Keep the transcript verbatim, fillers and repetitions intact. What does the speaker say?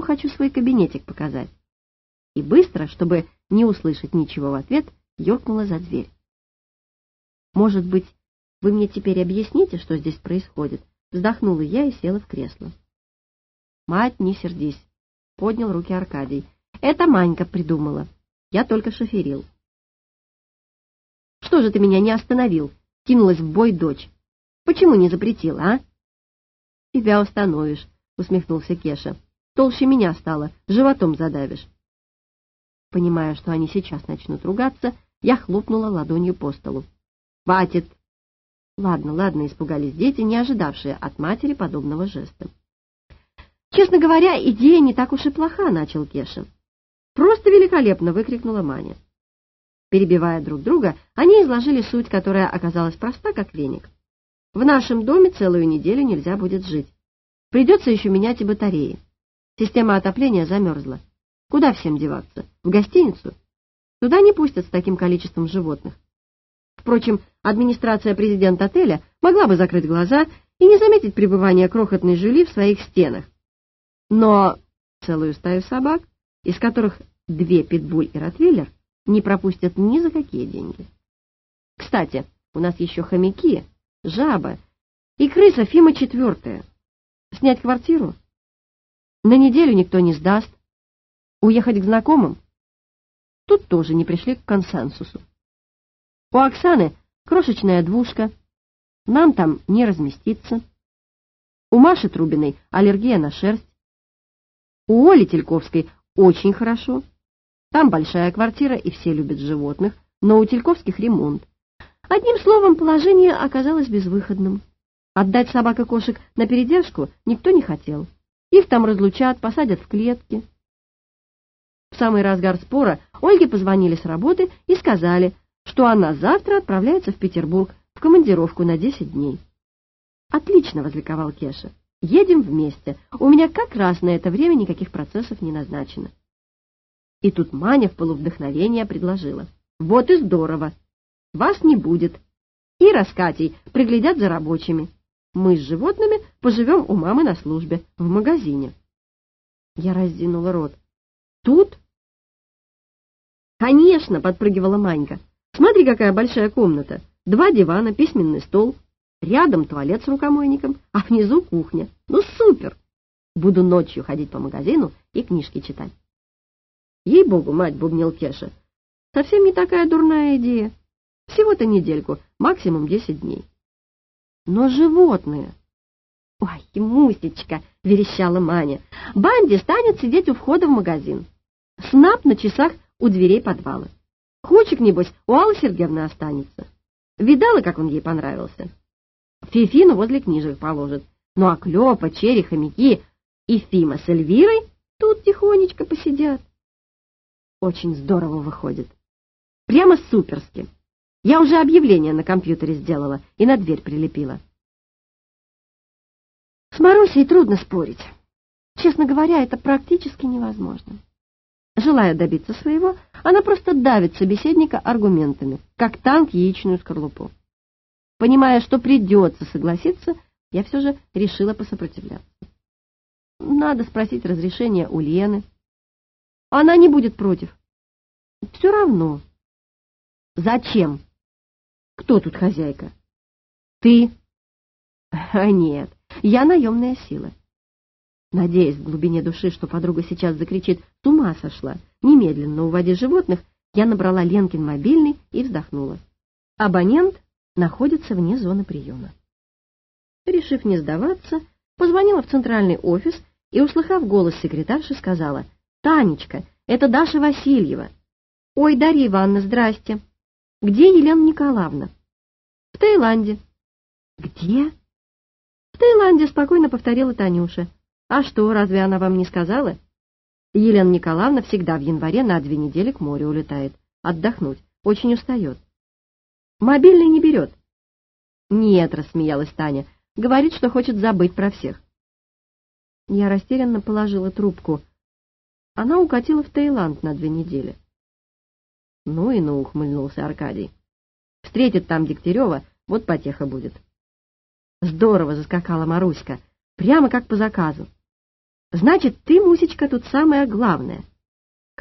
хочу свой кабинетик показать». И быстро, чтобы не услышать ничего в ответ, юркнула за дверь. «Может быть, вы мне теперь объясните, что здесь происходит?» Вздохнула я и села в кресло. «Мать, не сердись», — поднял руки Аркадий. «Это Манька придумала. Я только шоферил». «Что же ты меня не остановил?» — кинулась в бой дочь. «Почему не запретил, а?» «Тебя установишь», — усмехнулся Кеша. «Толще меня стало, животом задавишь». Понимая, что они сейчас начнут ругаться, я хлопнула ладонью по столу. «Хватит!» «Ладно, ладно», — испугались дети, не ожидавшие от матери подобного жеста. «Честно говоря, идея не так уж и плоха», — начал Кеша. «Просто великолепно!» — выкрикнула Маня. Перебивая друг друга, они изложили суть, которая оказалась проста, как веник. «В нашем доме целую неделю нельзя будет жить. Придется еще менять и батареи. Система отопления замерзла. Куда всем деваться? В гостиницу? Туда не пустят с таким количеством животных. Впрочем, администрация президента отеля могла бы закрыть глаза и не заметить пребывания крохотной Жюли в своих стенах. Но целую стаю собак, из которых две питбуль и ротвейлер, не пропустят ни за какие деньги. Кстати, у нас еще хомяки, жаба и крыса Фима четвертая. Снять квартиру? На неделю никто не сдаст. Уехать к знакомым? Тут тоже не пришли к консенсусу. У Оксаны крошечная двушка, нам там не разместиться. У Маши Трубиной аллергия на шерсть. У Оли Тельковской очень хорошо. Там большая квартира, и все любят животных, но у Тельковских ремонт. Одним словом, положение оказалось безвыходным. Отдать собак и кошек на передержку никто не хотел. Их там разлучат, посадят в клетки. В самый разгар спора Ольге позвонили с работы и сказали, что она завтра отправляется в Петербург в командировку на десять дней. «Отлично!» — возликовал Кеша. «Едем вместе. У меня как раз на это время никаких процессов не назначено». И тут Маня в полувдохновения предложила: «Вот и здорово! Вас не будет. Ира с Катей приглядят за рабочими. Мы с животными поживем у мамы на службе, в магазине». Я раздвинула рот. «Тут?» «Конечно!» — подпрыгивала Манька. «Смотри, какая большая комната. Два дивана, письменный стол. Рядом туалет с рукомойником, а внизу кухня. Ну, супер! Буду ночью ходить по магазину и книжки читать». «Ей-богу, мать!» — бубнил Кеша. «Совсем не такая дурная идея. Всего-то недельку, максимум десять дней». «Но животные...» «Ой, Мусечка!» — верещала Маня. «Банди станет сидеть у входа в магазин. Снап на часах у дверей подвала. Хучик, небось, у Аллы Сергеевны останется. Видала, как он ей понравился? Фифину возле книжек положит. Ну а Клёпа, Черри, хомяки и Фима с Эльвирой тут тихонечко посидят». Очень здорово выходит. Прямо суперски. Я уже объявление на компьютере сделала и на дверь прилепила. С Марусей трудно спорить. Честно говоря, это практически невозможно. Желая добиться своего, она просто давит собеседника аргументами, как танк яичную скорлупу. Понимая, что придется согласиться, я все же решила посопротивляться. Надо спросить разрешения у Лены. Она не будет против. Все равно. Зачем? Кто тут хозяйка? Ты? А нет, я наемная сила. Надеясь в глубине души, что подруга сейчас закричит: «С ума сошла! Немедленно уводи животных», я набрала Ленкин мобильный и вздохнула. Абонент находится вне зоны приема. Решив не сдаваться, позвонила в центральный офис и, услыхав голос секретарши, сказала: «Танечка, это Даша Васильева». «Ой, Дарья Ивановна, здрасте. Где Елена Николаевна?» «В Таиланде». «Где?» «В Таиланде», — спокойно повторила Танюша. «А что, разве она вам не сказала?» Елена Николаевна всегда в январе на две недели к морю улетает. Отдохнуть. Очень устает. «Мобильный не берет». «Нет», — рассмеялась Таня. «Говорит, что хочет забыть про всех». Я растерянно положила трубку. Она укатила в Таиланд на две недели. «Ну и ну», — ухмыльнулся Аркадий. «Встретит там Дегтярева, вот потеха будет». Здорово заскакала Маруська, прямо как по заказу. Значит, ты, Мусечка, тут самое главное.